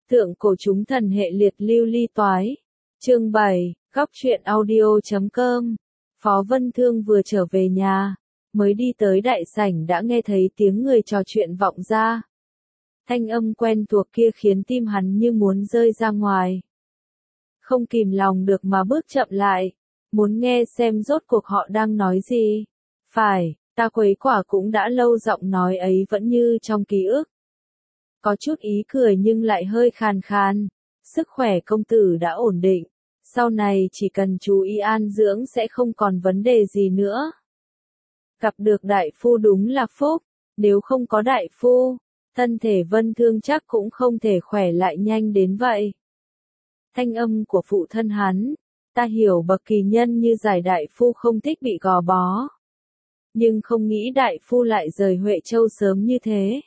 Thượng cổ chúng thần hệ liệt lưu ly toái. Chương 7, góc truyện audio.com. Phó Vân Thương vừa trở về nhà, mới đi tới đại sảnh đã nghe thấy tiếng người trò chuyện vọng ra. Thanh âm quen thuộc kia khiến tim hắn như muốn rơi ra ngoài. Không kìm lòng được mà bước chậm lại, muốn nghe xem rốt cuộc họ đang nói gì. Phải, ta quấy quả cũng đã lâu, giọng nói ấy vẫn như trong ký ức. Có chút ý cười nhưng lại hơi khàn khàn. Sức khỏe công tử đã ổn định, sau này chỉ cần chú ý an dưỡng sẽ không còn vấn đề gì nữa. Gặp được đại phu đúng là phúc, nếu không có đại phu, thân thể Vân Thương chắc cũng không thể khỏe lại nhanh đến vậy. Thanh âm của phụ thân hắn, ta hiểu bậc kỳ nhân như Giải đại phu không thích bị gò bó. Nhưng không nghĩ đại phu lại rời Huệ Châu sớm như thế.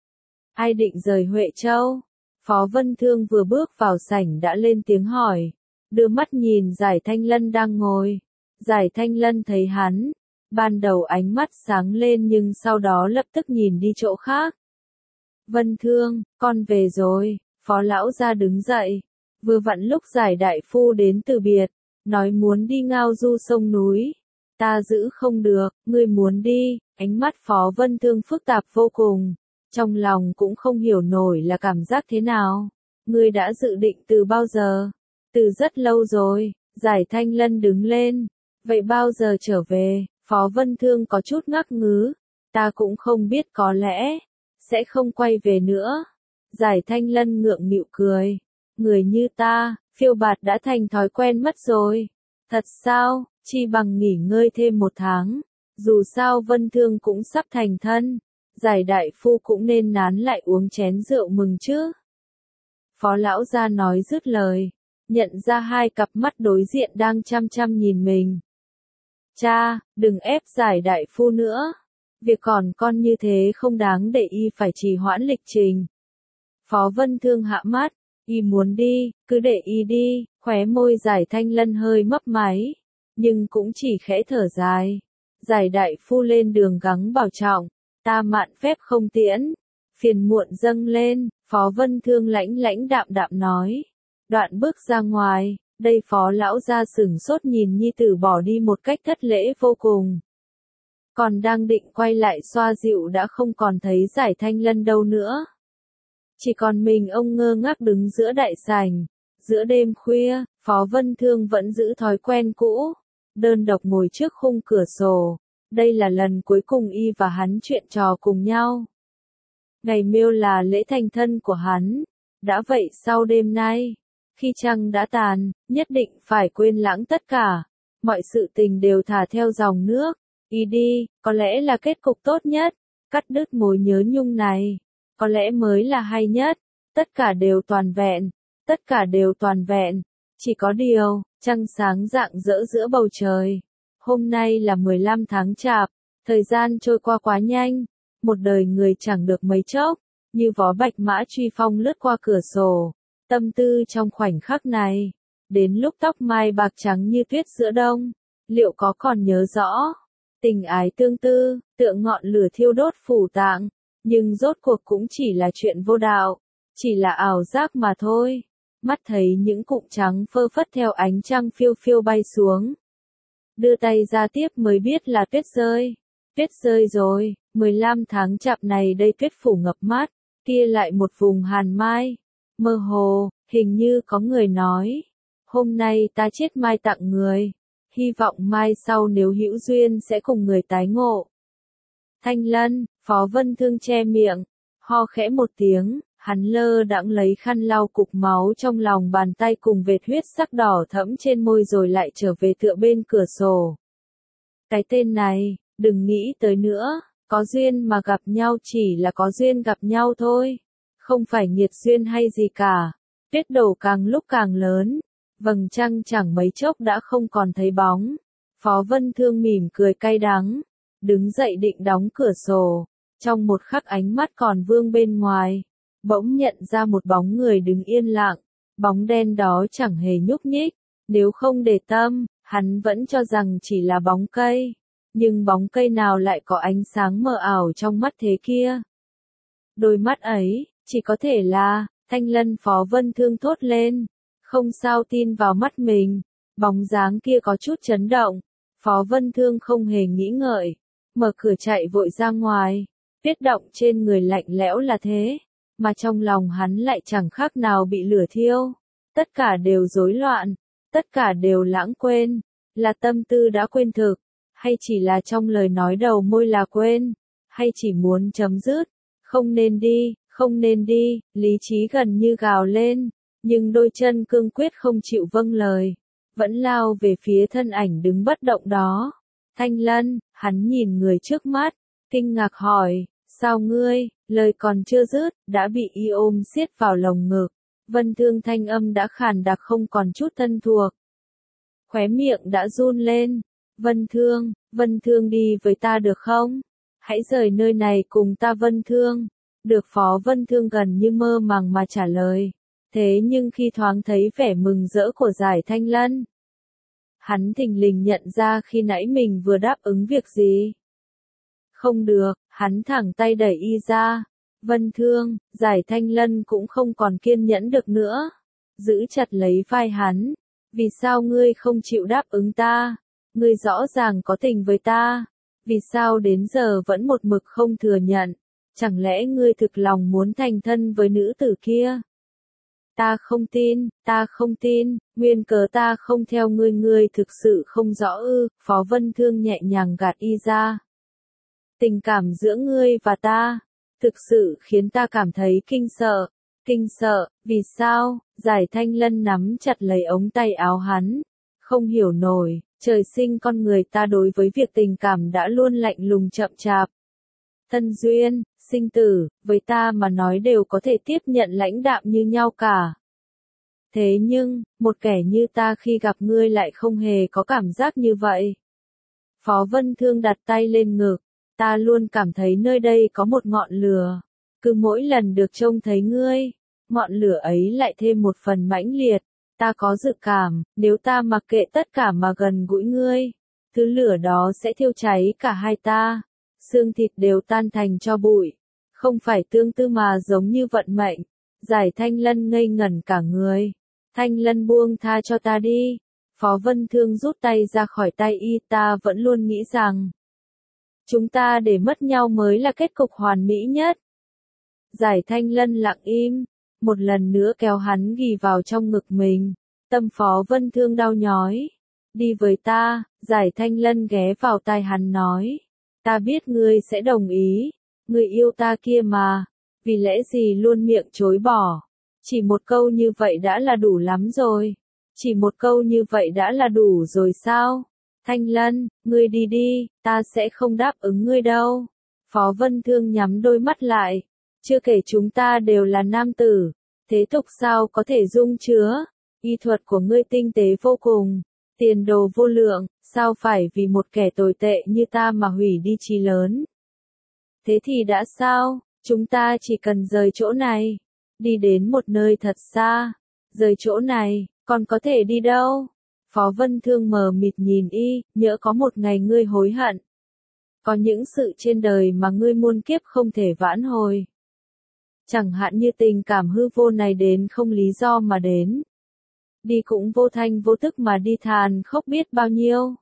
Ai định rời Huệ Châu? Phó Vân Thương vừa bước vào sảnh đã lên tiếng hỏi, đưa mắt nhìn Giải Thanh Lân đang ngồi. Giải Thanh Lân thấy hắn, ban đầu ánh mắt sáng lên nhưng sau đó lập tức nhìn đi chỗ khác. Vân Thương, con về rồi. Phó lão gia đứng dậy, vừa vặn lúc Giải đại phu đến từ biệt, nói muốn đi ngao du sông núi. Ta giữ không được, ngươi muốn đi. Ánh mắt Phó Vân Thương phức tạp vô cùng, trong lòng cũng không hiểu nổi là cảm giác thế nào. Ngươi đã dự định từ bao giờ? Từ rất lâu rồi. Giải Thanh Lân đứng lên. Vậy bao giờ trở về? Phó Vân Thương có chút ngắc ngứ. Ta cũng không biết, có lẽ sẽ không quay về nữa. Giải Thanh Lân ngượng nghịu cười. Người như ta, phiêu bạt đã thành thói quen mất rồi. Thật sao? Chi bằng nghỉ ngơi thêm 1 tháng. Dù sao Vân Thương cũng sắp thành thân. Giải đại phu cũng nên nán lại uống chén rượu mừng chứ. Phó lão gia nói dứt lời, nhận ra 2 cặp mắt đối diện đang chăm chăm nhìn mình. Cha, đừng ép Giải đại phu nữa. Việc còn con như thế không đáng để y phải trì hoãn lịch trình. Phó Vân Thương hạ mắt, y muốn đi, cứ để y đi. Khóe môi Giải Thanh Lân hơi mấp máy, nhưng cũng chỉ khẽ thở dài. Giải đại phu lên đường gắng bảo trọng, ta mạn phép không tiễn. Phiền muộn dâng lên, Phó Vân Thương lãnh đạm nói. Đoạn bước ra ngoài, đây Phó lão gia sửng sốt nhìn nhi tử bỏ đi một cách thất lễ vô cùng. Còn đang định quay lại xoa dịu đã không còn thấy Giải Thanh Lân đâu nữa. Chỉ còn mình ông ngơ ngác đứng giữa đại sảnh. Giữa đêm khuya, Phó Vân Thương vẫn giữ thói quen cũ, đơn độc ngồi trước khung cửa sổ. Đây là lần cuối cùng y và hắn chuyện trò cùng nhau. Ngày Miêu là lễ thành thân của hắn. Đã vậy sau đêm nay, khi trăng đã tàn, nhất định phải quên lãng tất cả. Mọi sự tình đều thả theo dòng nước. Y đi, có lẽ là kết cục tốt nhất. Cắt đứt mối nhớ nhung này, có lẽ mới là hay nhất. Tất cả đều toàn vẹn. Tất cả đều toàn vẹn. Chỉ có điều, trăng sáng rạng rỡ giữa bầu trời. Hôm nay là 15 tháng Chạp, thời gian trôi qua quá nhanh. Một đời người chẳng được mấy chốc, như vó bạch mã truy phong lướt qua cửa sổ. Tâm tư trong khoảnh khắc này, đến lúc tóc mai bạc trắng như tuyết giữa đông, liệu có còn nhớ rõ? Tình ái tương tư, tựa ngọn lửa thiêu đốt phủ tạng, nhưng rốt cuộc cũng chỉ là chuyện vô đạo, chỉ là ảo giác mà thôi. Mắt thấy những cụm trắng phơ phất theo ánh trăng phiêu phiêu bay xuống. Đưa tay ra tiếp mới biết là tuyết rơi. Tuyết rơi rồi, 15 tháng Chạp này đây tuyết phủ ngập mát, kia lại một vùng hàn mai. Mơ hồ, hình như có người nói, hôm nay ta chết mai tặng người, hy vọng mai sau nếu hữu duyên sẽ cùng người tái ngộ. Thanh Lân, Phó Vân Thương che miệng, ho khẽ một tiếng, hắn lơ đãng lấy khăn lau cục máu trong lòng bàn tay cùng vệt huyết sắc đỏ thẫm trên môi rồi lại trở về tựa bên cửa sổ. Cái tên này, đừng nghĩ tới nữa, có duyên mà gặp nhau chỉ là có duyên gặp nhau thôi, không phải nghiệt duyên hay gì cả. Tuyết đổ càng lúc càng lớn, vầng trăng chẳng mấy chốc đã không còn thấy bóng. Phó Vân Thương mỉm cười cay đắng, đứng dậy định đóng cửa sổ, trong một khắc ánh mắt còn vương bên ngoài, bỗng nhận ra một bóng người đứng yên lặng, bóng đen đó chẳng hề nhúc nhích, nếu không để tâm, hắn vẫn cho rằng chỉ là bóng cây, nhưng bóng cây nào lại có ánh sáng mờ ảo trong mắt thế kia. Đôi mắt ấy, chỉ có thể là Thanh Lân Phó Vân Thương thốt lên, không sao tin vào mắt mình, bóng dáng kia có chút chấn động. Phó Vân Thương không hề nghĩ ngợi, mở cửa chạy vội ra ngoài, tuyết động trên người lạnh lẽo là thế, mà trong lòng hắn lại chẳng khác nào bị lửa thiêu. Tất cả đều rối loạn, tất cả đều lãng quên, là tâm tư đã quên thực, hay chỉ là trong lời nói đầu môi là quên, hay chỉ muốn chấm dứt, không nên đi, không nên đi, lý trí gần như gào lên, nhưng đôi chân cương quyết không chịu vâng lời, vẫn lao về phía thân ảnh đứng bất động đó. Thanh Lân, hắn nhìn người trước mắt, kinh ngạc hỏi, sao ngươi, lời còn chưa dứt, đã bị y ôm siết vào lồng ngực. Vân Thương thanh âm đã khàn đặc không còn chút thân thuộc. Khóe miệng đã run lên. Vân Thương đi với ta được không? Hãy rời nơi này cùng ta Vân Thương. Được Phó Vân Thương gần như mơ màng mà trả lời. Thế nhưng khi thoáng thấy vẻ mừng rỡ của Giải Thanh Lân, hắn thình lình nhận ra khi nãy mình vừa đáp ứng việc gì. Không được, hắn thẳng tay đẩy y ra. Vân Thương, Giải Thanh Lân cũng không còn kiên nhẫn được nữa. Giữ chặt lấy vai hắn. Vì sao ngươi không chịu đáp ứng ta? Ngươi rõ ràng có tình với ta. Vì sao đến giờ vẫn một mực không thừa nhận? Chẳng lẽ ngươi thực lòng muốn thành thân với nữ tử kia? Ta không tin, nguyên cớ ta không theo ngươi thực sự không rõ ư? Phó Vân Thương nhẹ nhàng gạt y ra. Tình cảm giữa ngươi và ta, thực sự khiến ta cảm thấy kinh sợ, vì sao? Giải Thanh Lân nắm chặt lấy ống tay áo hắn, không hiểu nổi, trời sinh con người ta đối với việc tình cảm đã luôn lạnh lùng chậm chạp. Thân duyên, sinh tử, với ta mà nói đều có thể tiếp nhận lãnh đạm như nhau cả. Thế nhưng, một kẻ như ta khi gặp ngươi lại không hề có cảm giác như vậy. Phó Vân Thương đặt tay lên ngực, ta luôn cảm thấy nơi đây có một ngọn lửa. Cứ mỗi lần được trông thấy ngươi, ngọn lửa ấy lại thêm một phần mãnh liệt. Ta có dự cảm, nếu ta mặc kệ tất cả mà gần gũi ngươi, thứ lửa đó sẽ thiêu cháy cả hai ta. Xương thịt đều tan thành tro bụi. Không phải tương tư mà giống như vận mệnh. Giải Thanh Lân ngây ngẩn cả người. Thanh Lân buông tha cho ta đi. Phó Vân Thương rút tay ra khỏi tay y, ta vẫn luôn nghĩ rằng chúng ta để mất nhau mới là kết cục hoàn mỹ nhất. Giải Thanh Lân lặng im, một lần nữa kéo hắn ghì vào trong ngực mình. Tâm Phó Vân Thương đau nhói. Đi với ta, Giải Thanh Lân ghé vào tai hắn nói. Ta biết ngươi sẽ đồng ý, ngươi yêu ta kia mà, vì lẽ gì luôn miệng chối bỏ. Chỉ một câu như vậy đã là đủ lắm rồi. Chỉ một câu như vậy đã là đủ rồi sao? Thanh Lân, ngươi đi đi, ta sẽ không đáp ứng ngươi đâu. Phó Vân Thương nhắm đôi mắt lại. Chưa kể chúng ta đều là nam tử, thế tục sao có thể dung chứa. Y thuật của ngươi tinh tế vô cùng, tiền đồ vô lượng, sao phải vì một kẻ tồi tệ như ta mà hủy đi chí lớn. Thế thì đã sao, chúng ta chỉ cần rời chỗ này, đi đến một nơi thật xa. Rời chỗ này, còn có thể đi đâu? Phó Vân Thương mờ mịt nhìn y, nhỡ có một ngày ngươi hối hận. Có những sự trên đời mà ngươi muôn kiếp không thể vãn hồi. Chẳng hạn như tình cảm hư vô này đến không lý do mà đến. Đi cũng vô thanh vô tức mà đi than khóc biết bao nhiêu.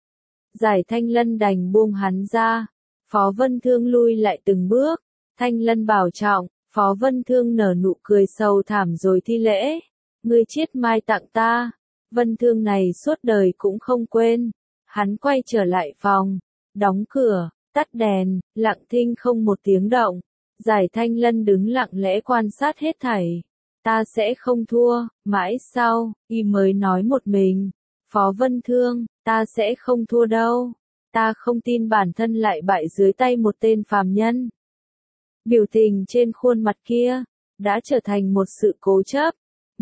Giải Thanh Lân đành buông hắn ra. Phó Vân Thương lui lại từng bước. Thanh Lân bảo trọng. Phó Vân Thương nở nụ cười sầu thảm rồi thi lễ. Ngươi chiết mai tặng ta. Vân Thương này suốt đời cũng không quên. Hắn quay trở lại phòng. Đóng cửa, tắt đèn, lặng thinh không một tiếng động. Giải Thanh Lân đứng lặng lẽ quan sát hết thảy. Ta sẽ không thua, mãi sau, y mới nói một mình. Phó Vân Thương, ta sẽ không thua đâu. Ta không tin bản thân lại bại dưới tay một tên phàm nhân. Biểu tình trên khuôn mặt kia, đã trở thành một sự cố chấp.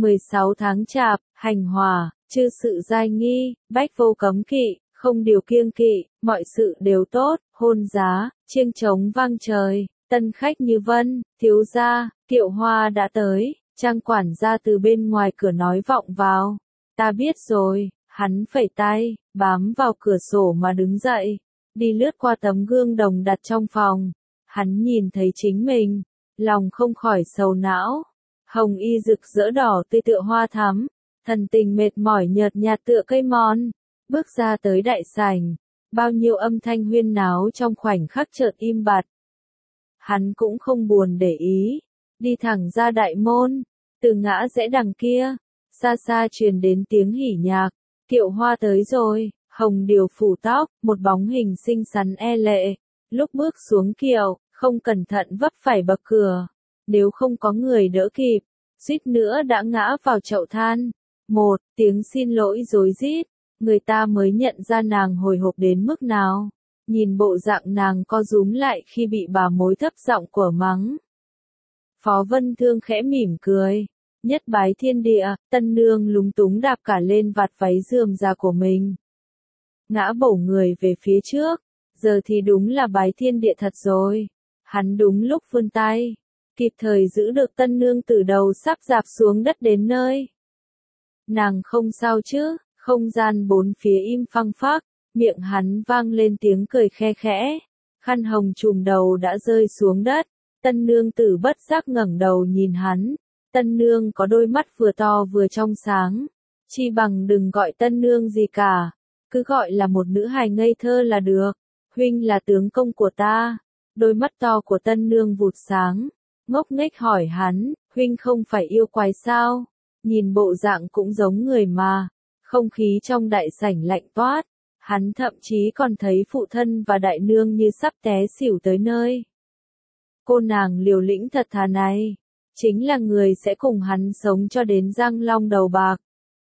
16 tháng chạp, hành hòa, chư sự giai nghi, bách vô cấm kỵ, không điều kiêng kỵ, mọi sự đều tốt, hôn giá, chiêng trống vang trời, tân khách như vân, thiếu gia, Kiệu Hoa đã tới. Trang quản gia từ bên ngoài cửa nói vọng vào. Ta biết rồi, hắn phẩy tay, bám vào cửa sổ mà đứng dậy, đi lướt qua tấm gương đồng đặt trong phòng. Hắn nhìn thấy chính mình, lòng không khỏi sầu não. hồng y rực rỡ đỏ tươi tựa hoa thắm, thần tình mệt mỏi nhợt nhạt tựa cây mòn, bước ra tới đại sảnh, bao nhiêu âm thanh huyên náo trong khoảnh khắc chợt im bặt. Hắn cũng không buồn để ý, đi thẳng ra đại môn, từ ngã rẽ đằng kia, xa xa truyền đến tiếng hỉ nhạc, Kiệu Hoa tới rồi, hồng điều phủ tóc, một bóng hình xinh xắn e lệ, lúc bước xuống kiệu, không cẩn thận vấp phải bậc cửa, nếu không có người đỡ kịp, suýt nữa đã ngã vào chậu than. Một tiếng xin lỗi rối rít, người ta mới nhận ra nàng hồi hộp đến mức nào. Nhìn bộ dạng nàng co rúm lại khi bị bà mối thấp giọng của mắng. Phó Vân Thương khẽ mỉm cười. Nhất bái thiên địa, tân nương lúng túng đạp cả lên vạt váy rườm rà của mình. Ngã bổ người về phía trước, giờ thì đúng là bái thiên địa thật rồi. Hắn đúng lúc vươn tay, kịp thời giữ được tân nương từ đầu sắp rạp xuống đất đến nơi. Nàng không sao chứ, không gian bốn phía im phăng phắc, miệng hắn vang lên tiếng cười khe khẽ, khăn hồng trùm đầu đã rơi xuống đất, tân nương tử bất giác ngẩng đầu nhìn hắn, tân nương có đôi mắt vừa to vừa trong sáng, chi bằng đừng gọi tân nương gì cả, cứ gọi là một nữ hài ngây thơ là được, huynh là tướng công của ta, đôi mắt to của tân nương vụt sáng, ngốc nghếch hỏi hắn, huynh không phải yêu quái sao, nhìn bộ dạng cũng giống người mà, không khí trong đại sảnh lạnh toát. Hắn thậm chí còn thấy phụ thân và đại nương như sắp té xỉu tới nơi. Cô nàng liều lĩnh thật thà này, chính là người sẽ cùng hắn sống cho đến răng long đầu bạc.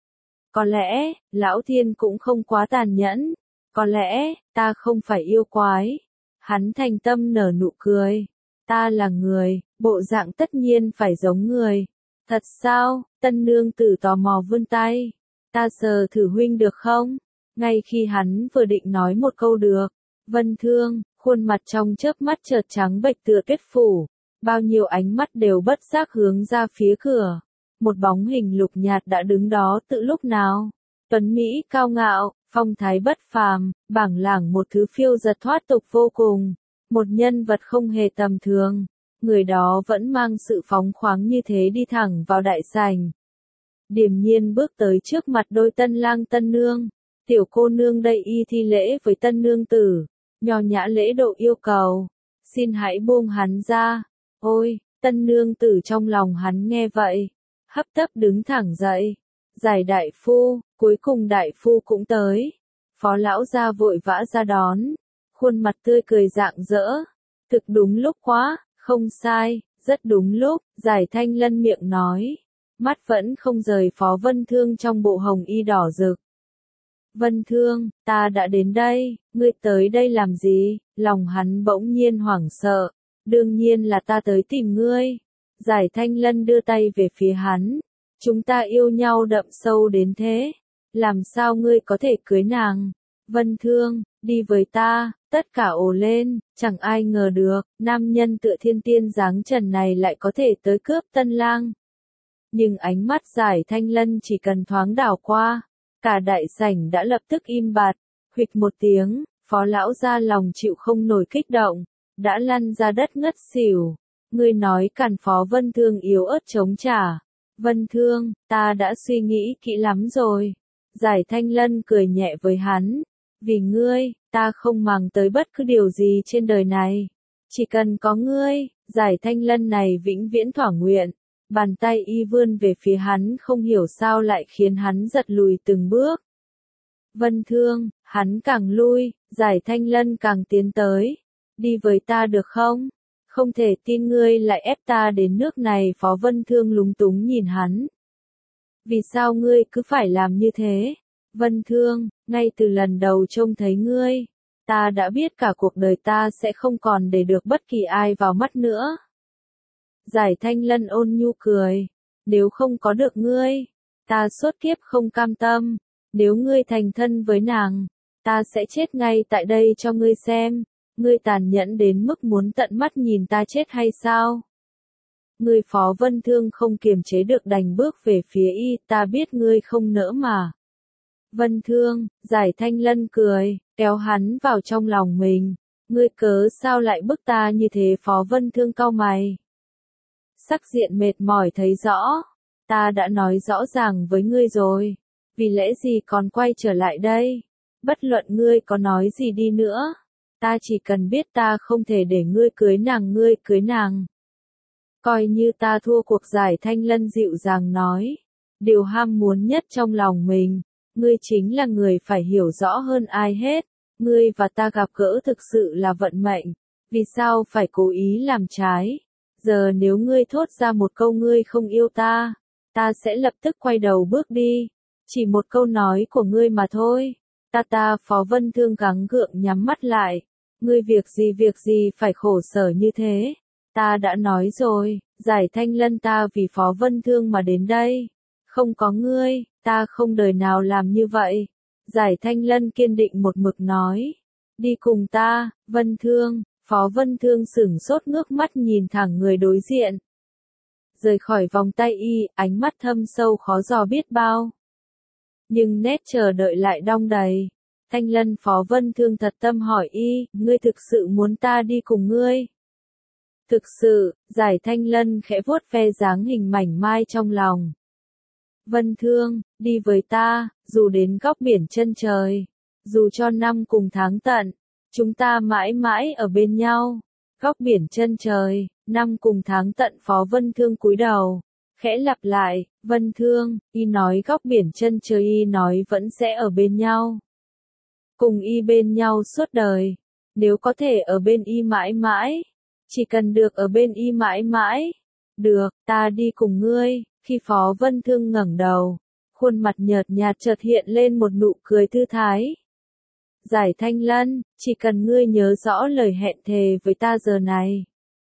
Có lẽ, lão thiên cũng không quá tàn nhẫn, có lẽ, ta không phải yêu quái. Hắn thành tâm nở nụ cười, ta là người, bộ dạng tất nhiên phải giống người. Thật sao, tân nương tử tò mò vươn tay, ta sờ thử huynh được không? Ngay khi hắn vừa định nói một câu được, Vân Thương, khuôn mặt trong chớp mắt chợt trắng bệch tựa kết phủ, bao nhiêu ánh mắt đều bất giác hướng ra phía cửa. Một bóng hình lục nhạt đã đứng đó từ lúc nào. Tuấn Mỹ cao ngạo, phong thái bất phàm, bảng lảng một thứ phiêu giật thoát tục vô cùng. Một nhân vật không hề tầm thường. Người đó vẫn mang sự phóng khoáng như thế đi thẳng vào đại sảnh. Điềm nhiên bước tới trước mặt đôi tân lang tân nương. Tiểu cô nương đây y thi lễ với tân nương tử, nho nhã lễ độ yêu cầu, xin hãy buông hắn ra. Ôi, tân nương tử trong lòng hắn nghe vậy, hấp tấp đứng thẳng dậy. Giải đại phu, cuối cùng đại phu cũng tới. Phó lão gia vội vã ra đón, khuôn mặt tươi cười rạng rỡ. Thực đúng lúc quá, không sai, rất đúng lúc, Giải Thanh Lân miệng nói, mắt vẫn không rời Phó Vân Thương trong bộ hồng y đỏ rực. Vân Thương, ta đã đến đây, ngươi tới đây làm gì? Lòng hắn bỗng nhiên hoảng sợ, đương nhiên là ta tới tìm ngươi. Giải Thanh Lân đưa tay về phía hắn, chúng ta yêu nhau đậm sâu đến thế, làm sao ngươi có thể cưới nàng? Vân Thương, đi với ta, tất cả ồ lên, chẳng ai ngờ được, nam nhân tựa thiên tiên dáng trần này lại có thể tới cướp tân lang. Nhưng ánh mắt Giải Thanh Lân chỉ cần thoáng đảo qua, cả đại sảnh đã lập tức im bặt, huỵch một tiếng, Phó lão gia lòng chịu không nổi kích động, đã lăn ra đất ngất xỉu. Ngươi nói càn Phó Vân Thương yếu ớt chống trả. Vân Thương, ta đã suy nghĩ kỹ lắm rồi. Giải Thanh Lân cười nhẹ với hắn. Vì ngươi, ta không màng tới bất cứ điều gì trên đời này. Chỉ cần có ngươi, Giải Thanh Lân này vĩnh viễn thỏa nguyện. Bàn tay y vươn về phía hắn không hiểu sao lại khiến hắn giật lùi từng bước. Vân Thương, hắn càng lui, Giải Thanh Lân càng tiến tới. Đi với ta được không? Không thể tin ngươi lại ép ta đến nước này. Phó Vân Thương lúng túng nhìn hắn. Vì sao ngươi cứ phải làm như thế? Vân Thương, ngay từ lần đầu trông thấy ngươi, ta đã biết cả cuộc đời ta sẽ không còn để được bất kỳ ai vào mắt nữa. Giải Thanh Lân ôn nhu cười, nếu không có được ngươi, ta suốt kiếp không cam tâm, nếu ngươi thành thân với nàng, ta sẽ chết ngay tại đây cho ngươi xem, ngươi tàn nhẫn đến mức muốn tận mắt nhìn ta chết hay sao? Ngươi Phó Vân Thương không kiềm chế được đành bước về phía y, ta biết ngươi không nỡ mà. Vân Thương, Giải Thanh Lân cười, kéo hắn vào trong lòng mình, ngươi cớ sao lại bức ta như thế? Phó Vân Thương cau mày. sắc diện mệt mỏi thấy rõ. Ta đã nói rõ ràng với ngươi rồi. Vì lẽ gì còn quay trở lại đây? Bất luận ngươi có nói gì đi nữa. Ta chỉ cần biết ta không thể để ngươi cưới nàng. Coi như ta thua cuộc giải, Thanh Lân dịu dàng nói. Điều ham muốn nhất trong lòng mình, ngươi chính là người phải hiểu rõ hơn ai hết. Ngươi và ta gặp gỡ thực sự là vận mệnh. Vì sao phải cố ý làm trái? Giờ nếu ngươi thốt ra một câu ngươi không yêu ta, ta sẽ lập tức quay đầu bước đi. Chỉ một câu nói của ngươi mà thôi. Ta Phó Vân Thương gắng gượng nhắm mắt lại. Ngươi việc gì phải khổ sở như thế? Ta đã nói rồi, giải Thanh Lân, ta vì Phó Vân Thương mà đến đây. Không có ngươi, ta không đời nào làm như vậy. Giải Thanh Lân kiên định một mực nói. Đi cùng ta, Vân Thương. Phó Vân Thương sửng sốt ngước mắt nhìn thẳng người đối diện. Rời khỏi vòng tay y, ánh mắt thâm sâu khó dò biết bao. Nhưng nét chờ đợi lại đong đầy. Thanh Lân, Phó Vân Thương thật tâm hỏi y, ngươi thực sự muốn ta đi cùng ngươi? Thực sự, giải Thanh Lân khẽ vuốt ve dáng hình mảnh mai trong lòng. Vân Thương, đi với ta, dù đến góc biển chân trời, dù cho năm cùng tháng tận, chúng ta mãi mãi ở bên nhau. Góc biển chân trời, năm cùng tháng tận, Phó Vân Thương cúi đầu, khẽ lặp lại, Vân Thương, y nói góc biển chân trời, y nói vẫn sẽ ở bên nhau. Cùng y bên nhau suốt đời, nếu có thể ở bên y mãi mãi, chỉ cần được ở bên y mãi mãi. Được, ta đi cùng ngươi. Khi Phó Vân Thương ngẩng đầu, khuôn mặt nhợt nhạt chợt hiện lên một nụ cười thư thái. Giải Thanh Lân, chỉ cần ngươi nhớ rõ lời hẹn thề với ta giờ này.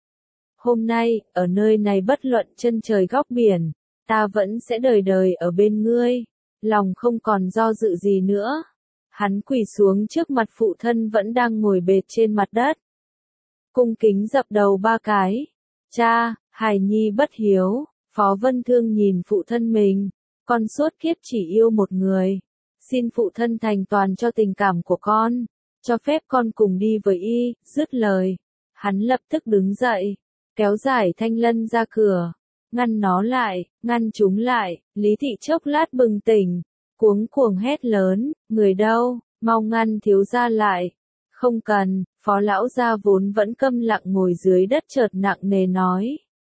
Hôm nay, ở nơi này bất luận chân trời góc biển, ta vẫn sẽ đời đời ở bên ngươi. Lòng không còn do dự gì nữa. Hắn quỳ xuống trước mặt phụ thân vẫn đang ngồi bệt trên mặt đất. Cung kính dập đầu 3 cái. Cha, hài nhi bất hiếu. Phó Vân Thương nhìn phụ thân mình. Con suốt kiếp chỉ yêu một người. Xin phụ thân thành toàn cho tình cảm của con. Cho phép con cùng đi với y. Dứt lời. Hắn lập tức đứng dậy. Kéo giải Thanh Lân ra cửa. Ngăn nó lại, ngăn chúng lại. Lý Thị chốc lát bừng tỉnh. Cuống cuồng hét lớn. Người đâu, mau ngăn thiếu gia lại. Không cần. Phó lão gia vốn vẫn câm lặng ngồi dưới đất chợt nặng nề nói.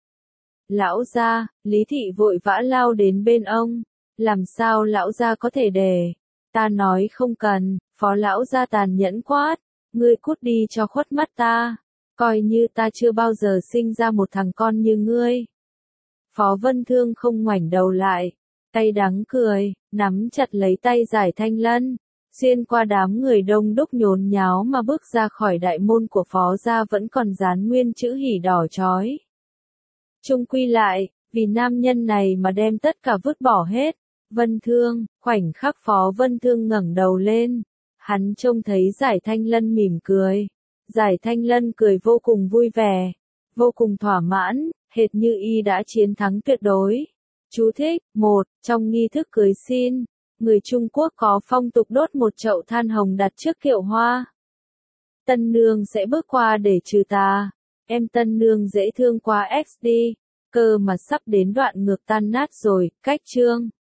Lão gia, Lý Thị vội vã lao đến bên ông. Làm sao lão gia có thể để? Ta nói không cần. Phó lão gia tàn nhẫn quát. Ngươi cút đi cho khuất mắt ta. Coi như ta chưa bao giờ sinh ra một thằng con như ngươi. Phó Vân Thương không ngoảnh đầu lại. Tay đắng cười, nắm chặt lấy tay giải Thanh Lân. Xuyên qua đám người đông đúc nhốn nháo mà bước ra khỏi đại môn của Phó gia vẫn còn dán nguyên chữ hỉ đỏ chói. Chung quy lại, vì nam nhân này mà đem tất cả vứt bỏ hết. Vân Thương, khoảnh khắc Phó Vân Thương ngẩng đầu lên. Hắn trông thấy giải Thanh Lân mỉm cười. Giải Thanh Lân cười vô cùng vui vẻ, vô cùng thỏa mãn, hệt như y đã chiến thắng tuyệt đối. Chú thích, 1. Trong nghi thức cưới xin, người Trung Quốc có phong tục đốt một chậu than hồng đặt trước kiệu hoa. Tân nương sẽ bước qua để trừ tà. Em tân nương dễ thương quá XD, cơ mà sắp đến đoạn ngược tan nát rồi, cách chương.